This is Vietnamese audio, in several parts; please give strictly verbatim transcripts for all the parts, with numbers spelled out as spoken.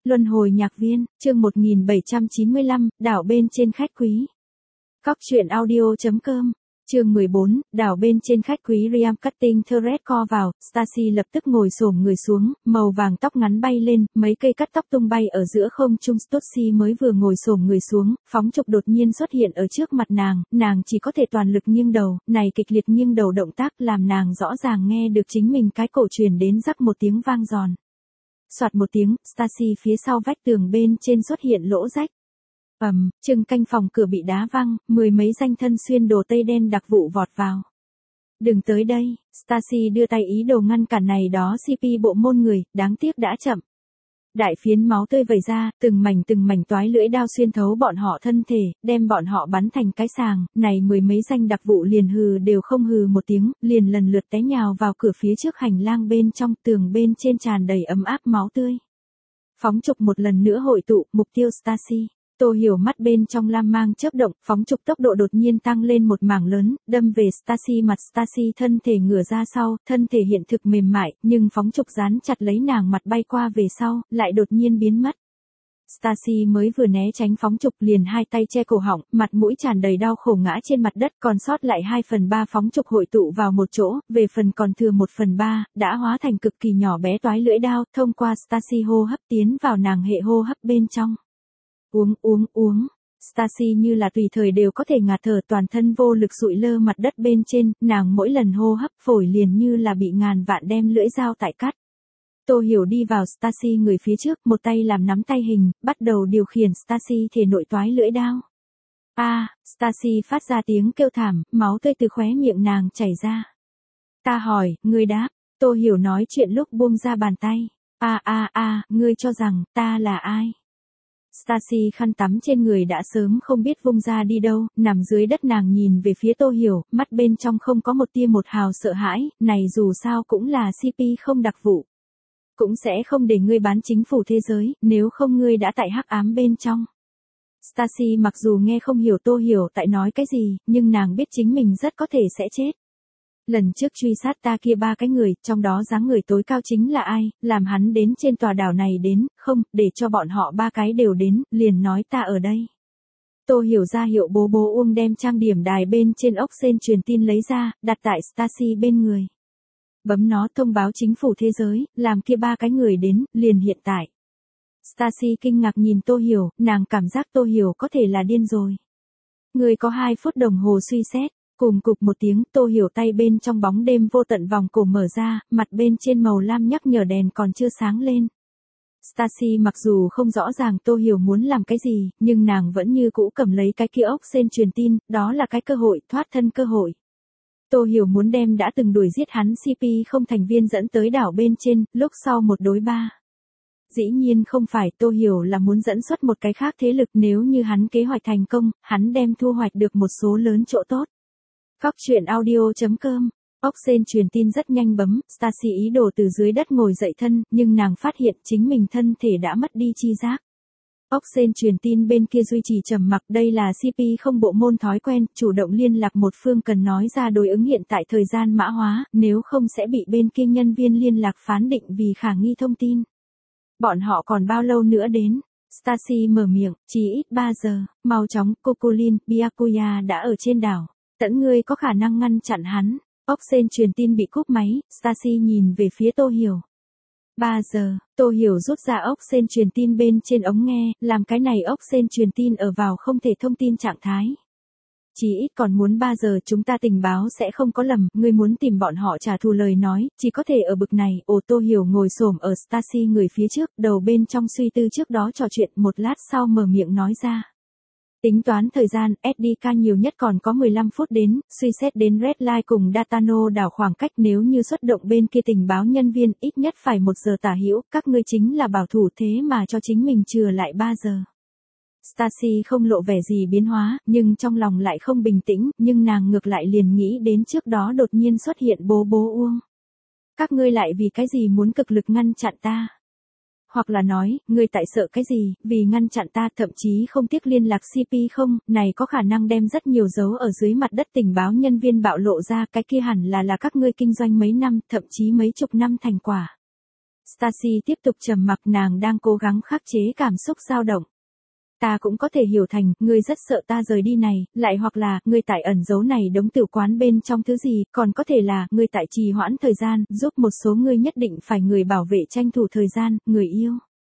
Luân hồi nhạc viên, chương một nghìn bảy trăm chín mươi lăm, đảo bên trên khách quý. Cóc truyện audio chấm com, chương mười bốn, đảo bên trên khách quý. Riam cutting thread co vào, Stacy lập tức ngồi xổm người xuống, màu vàng tóc ngắn bay lên, mấy cây cắt tóc tung bay ở giữa không trung. Stacy mới vừa ngồi xổm người xuống, phóng trục đột nhiên xuất hiện ở trước mặt nàng, nàng chỉ có thể toàn lực nghiêng đầu, này kịch liệt nghiêng đầu động tác làm nàng rõ ràng nghe được chính mình cái cổ truyền đến rắc một tiếng vang giòn. Soạt một tiếng, Stacy phía sau vách tường bên trên xuất hiện lỗ rách. Ầm, chừng canh phòng cửa bị đá văng, mười mấy danh thân xuyên đồ tây đen đặc vụ vọt vào. Đừng tới đây, Stacy đưa tay ý đồ ngăn cản này đó xê pê bộ môn người, đáng tiếc đã chậm. Đại phiến máu tươi vẩy ra, từng mảnh từng mảnh toái lưỡi đao xuyên thấu bọn họ thân thể, đem bọn họ bắn thành cái sàng, này mười mấy danh đặc vụ liền hừ đều không hừ một tiếng, liền lần lượt té nhào vào cửa phía trước hành lang bên trong, tường bên trên tràn đầy ấm áp máu tươi. Phóng trục một lần nữa hội tụ, mục tiêu Stacy. Tô Hiểu mắt bên trong lam mang chớp động, phóng trục tốc độ đột nhiên tăng lên một mảng lớn, đâm về Stacy mặt. Stacy thân thể ngửa ra sau, thân thể hiện thực mềm mại, nhưng phóng trục dán chặt lấy nàng mặt bay qua về sau, lại đột nhiên biến mất. Stacy mới vừa né tránh phóng trục liền hai tay che cổ họng, mặt mũi tràn đầy đau khổ ngã trên mặt đất, còn sót lại hai phần ba phóng trục hội tụ vào một chỗ, về phần còn thừa một phần ba, đã hóa thành cực kỳ nhỏ bé toái lưỡi đao, thông qua Stacy hô hấp tiến vào nàng hệ hô hấp bên trong. Uống uống uống, Stacy như là tùy thời đều có thể ngạt thở, toàn thân vô lực sụi lơ mặt đất bên trên, nàng mỗi lần hô hấp phổi liền như là bị ngàn vạn đem lưỡi dao tại cắt. Tô Hiểu đi vào Stacy người phía trước, một tay làm nắm tay hình, bắt đầu điều khiển Stacy thể nội toái lưỡi đao. A, à, Stacy phát ra tiếng kêu thảm, máu tươi từ khóe miệng nàng chảy ra. Ta hỏi, ngươi đáp, Tô Hiểu nói chuyện lúc buông ra bàn tay. A a a, ngươi cho rằng, ta là ai? Stacy khăn tắm trên người đã sớm không biết vung ra đi đâu, nằm dưới đất nàng nhìn về phía Tô Hiểu, mắt bên trong không có một tia một hào sợ hãi, này dù sao cũng là xê pê không đặc vụ. Cũng sẽ không để ngươi bán chính phủ thế giới, nếu không ngươi đã tại hắc ám bên trong. Stacy mặc dù nghe không hiểu Tô Hiểu tại nói cái gì, nhưng nàng biết chính mình rất có thể sẽ chết. Lần trước truy sát ta kia ba cái người, trong đó dáng người tối cao chính là ai, làm hắn đến trên tòa đảo này đến, không, để cho bọn họ ba cái đều đến, liền nói ta ở đây. Tô Hiểu ra hiệu bố bố Uông đem trang điểm đài bên trên ốc sên truyền tin lấy ra, đặt tại Stacy bên người. Bấm nó thông báo chính phủ thế giới, làm kia ba cái người đến, liền hiện tại. Stacy kinh ngạc nhìn Tô Hiểu, nàng cảm giác Tô Hiểu có thể là điên rồi. Người có hai phút đồng hồ suy xét. Cùng cục một tiếng, Tô Hiểu tay bên trong bóng đêm vô tận vòng cổ mở ra, mặt bên trên màu lam nhắc nhở đèn còn chưa sáng lên. Stacy mặc dù không rõ ràng Tô Hiểu muốn làm cái gì, nhưng nàng vẫn như cũ cầm lấy cái kia ốc sên truyền tin, đó là cái cơ hội, thoát thân cơ hội. Tô Hiểu muốn đem đã từng đuổi giết hắn xê pê không thành viên dẫn tới đảo bên trên, lúc sau một đối ba. Dĩ nhiên không phải, Tô Hiểu là muốn dẫn xuất một cái khác thế lực, nếu như hắn kế hoạch thành công, hắn đem thu hoạch được một số lớn chỗ tốt. Cóc truyện audio chấm com, ốc sên truyền tin rất nhanh bấm, Stacy ý đồ từ dưới đất ngồi dậy thân, nhưng nàng phát hiện chính mình thân thể đã mất đi chi giác. Ốc sên truyền tin bên kia duy trì trầm mặc, đây là xê pê không bộ môn thói quen, chủ động liên lạc một phương cần nói ra đối ứng hiện tại thời gian mã hóa, nếu không sẽ bị bên kia nhân viên liên lạc phán định vì khả nghi thông tin. Bọn họ còn bao lâu nữa đến? Stacy mở miệng, chỉ ít ba giờ, mau chóng, Kokulin, Byakuya đã ở trên đảo. Tẫn ngươi có khả năng ngăn chặn hắn. Ốc sên truyền tin bị cúp máy, Stacy nhìn về phía Tô Hiểu. ba giờ, Tô Hiểu rút ra ốc sên truyền tin bên trên ống nghe, làm cái này ốc sên truyền tin ở vào không thể thông tin trạng thái. Chỉ ít còn muốn ba giờ chúng ta tình báo sẽ không có lầm, ngươi muốn tìm bọn họ trả thù lời nói, chỉ có thể ở bực này. Ồ, Tô Hiểu ngồi xổm ở Stacy người phía trước, đầu bên trong suy tư trước đó trò chuyện, một lát sau mở miệng nói ra. Tính toán thời gian, ét đê ca nhiều nhất còn có mười lăm phút đến, suy xét đến Red Line cùng Datano đảo khoảng cách, nếu như xuất động bên kia tình báo nhân viên ít nhất phải một giờ tả hữu, các ngươi chính là bảo thủ thế mà cho chính mình chừa lại ba giờ. Stacy không lộ vẻ gì biến hóa, nhưng trong lòng lại không bình tĩnh, nhưng nàng ngược lại liền nghĩ đến trước đó đột nhiên xuất hiện bố bố Uông. Các ngươi lại vì cái gì muốn cực lực ngăn chặn ta? Hoặc là nói, ngươi tại sợ cái gì, vì ngăn chặn ta, thậm chí không tiếc liên lạc xê pê không, này có khả năng đem rất nhiều dấu ở dưới mặt đất tình báo nhân viên bạo lộ ra, cái kia hẳn là là các ngươi kinh doanh mấy năm, thậm chí mấy chục năm thành quả. Stacy tiếp tục trầm mặc, nàng đang cố gắng khắc chế cảm xúc dao động. Ta cũng có thể hiểu thành, ngươi rất sợ ta rời đi này, lại hoặc là, ngươi tại ẩn giấu này đống tử quán bên trong thứ gì, còn có thể là, ngươi tại trì hoãn thời gian, giúp một số ngươi nhất định phải người bảo vệ tranh thủ thời gian, người yêu.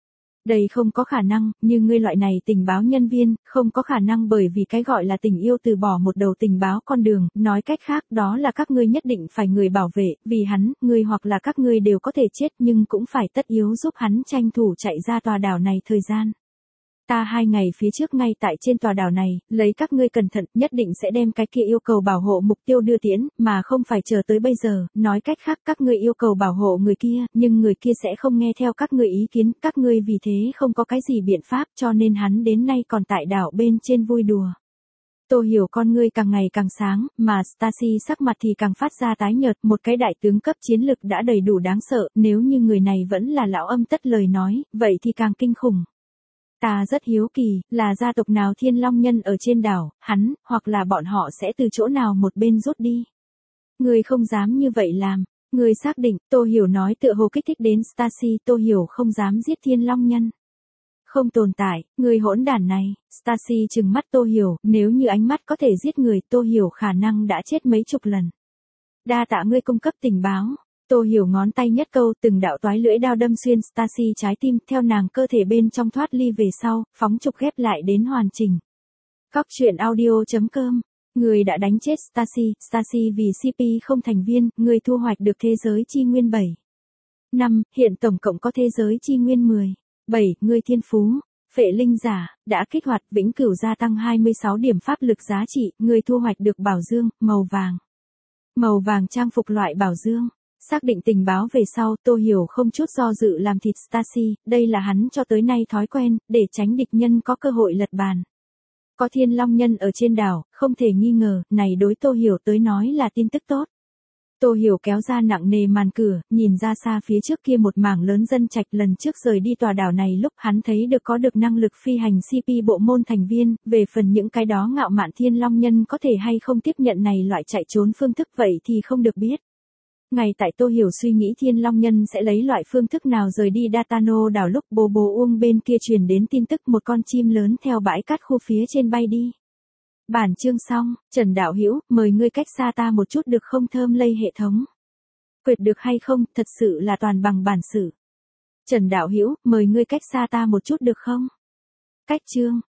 Đây không có khả năng, như ngươi loại này tình báo nhân viên, không có khả năng bởi vì cái gọi là tình yêu từ bỏ một đầu tình báo con đường, nói cách khác đó là các ngươi nhất định phải người bảo vệ, vì hắn, ngươi hoặc là các ngươi đều có thể chết nhưng cũng phải tất yếu giúp hắn tranh thủ chạy ra tòa đảo này thời gian. Ta hai ngày phía trước ngay tại trên tòa đảo này, lấy các ngươi cẩn thận, nhất định sẽ đem cái kia yêu cầu bảo hộ mục tiêu đưa tiễn, mà không phải chờ tới bây giờ, nói cách khác các ngươi yêu cầu bảo hộ người kia, nhưng người kia sẽ không nghe theo các ngươi ý kiến, các ngươi vì thế không có cái gì biện pháp cho nên hắn đến nay còn tại đảo bên trên vui đùa. Tô Hiểu con ngươi càng ngày càng sáng, mà Stacy sắc mặt thì càng phát ra tái nhợt, một cái đại tướng cấp chiến lực đã đầy đủ đáng sợ, nếu như người này vẫn là lão âm tất lời nói, vậy thì càng kinh khủng. Ta rất hiếu kỳ, là gia tộc nào Thiên Long Nhân ở trên đảo, hắn, hoặc là bọn họ sẽ từ chỗ nào một bên rút đi. Ngươi không dám như vậy làm, ngươi xác định, Tô Hiểu nói tựa hồ kích thích đến Stacy, Tô Hiểu không dám giết Thiên Long Nhân. Không tồn tại, người hỗn đản này, Stacy trừng mắt Tô Hiểu, nếu như ánh mắt có thể giết người, Tô Hiểu khả năng đã chết mấy chục lần. Đa tạ ngươi cung cấp tình báo. Tô Hiểu ngón tay nhất câu, từng đạo toái lưỡi đao đâm xuyên Stacy trái tim, theo nàng cơ thể bên trong thoát ly về sau, phóng trục ghép lại đến hoàn chỉnh. Cóc truyện audio chấm com. Người đã đánh chết Stacy, Stacy vì xê pê không thành viên, người thu hoạch được thế giới chi nguyên bảy. năm, hiện tổng cộng có thế giới chi nguyên mười. bảy, người thiên phú, phệ linh giả, đã kích hoạt vĩnh cửu gia tăng hai mươi sáu điểm pháp lực giá trị, người thu hoạch được bảo dương, màu vàng. Màu vàng trang phục loại bảo dương. Xác định tình báo về sau, Tô Hiểu không chút do dự làm thịt Stacy, đây là hắn cho tới nay thói quen, để tránh địch nhân có cơ hội lật bàn. Có Thiên Long Nhân ở trên đảo, không thể nghi ngờ, này đối Tô Hiểu tới nói là tin tức tốt. Tô Hiểu kéo ra nặng nề màn cửa, nhìn ra xa phía trước kia một mảng lớn dân trạch, lần trước rời đi tòa đảo này lúc hắn thấy được có được năng lực phi hành xê pê bộ môn thành viên, về phần những cái đó ngạo mạn Thiên Long Nhân có thể hay không tiếp nhận này loại chạy trốn phương thức vậy thì không được biết. Ngay tại Tô Hiểu suy nghĩ Thiên Long Nhân sẽ lấy loại phương thức nào rời đi Datano đảo lúc bố bố Uông bên kia truyền đến tin tức một con chim lớn theo bãi cát khu phía trên bay đi. Bản chương xong, Trần Đạo Hữu mời ngươi cách xa ta một chút được không, thơm lây hệ thống. Quyệt được hay không, thật sự là toàn bằng bản sự. Trần Đạo Hữu mời ngươi cách xa ta một chút được không? Cách chương.